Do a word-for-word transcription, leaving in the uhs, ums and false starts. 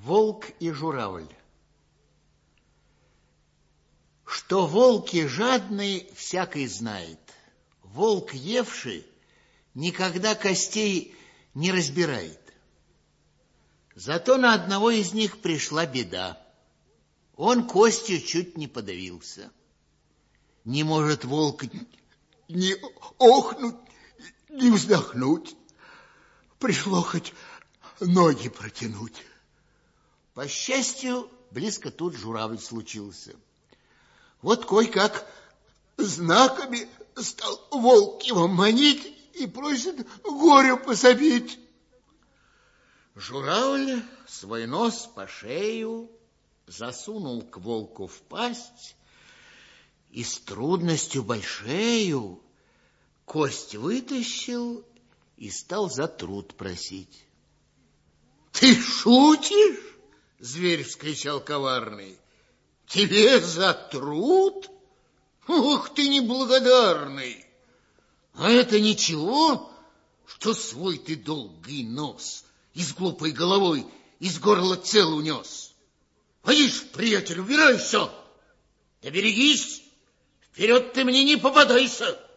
Волк и журавль. Что волки жадные, всякий знает. Волк евший никогда костей не разбирает. Зато на одного из них пришла беда. Он костью чуть не подавился. Не может волк ни охнуть, ни вздохнуть. Пришло хоть ноги протянуть. По счастью, близко тут журавль случился. Вот кой-как знаками стал волк его манить и просит горю пособить. Журавль свой нос по шею засунул к волку в пасть и с трудностью большею кость вытащил и стал за труд просить. Ты шутишь? Зверь вскричал коварный. Тебе за труд? Ух ты неблагодарный! А это ничего, что свой ты долгий нос и с глупой головой из горла цел унес. Поишь, приятель, убирайся! Да берегись, вперед ты мне не попадайся.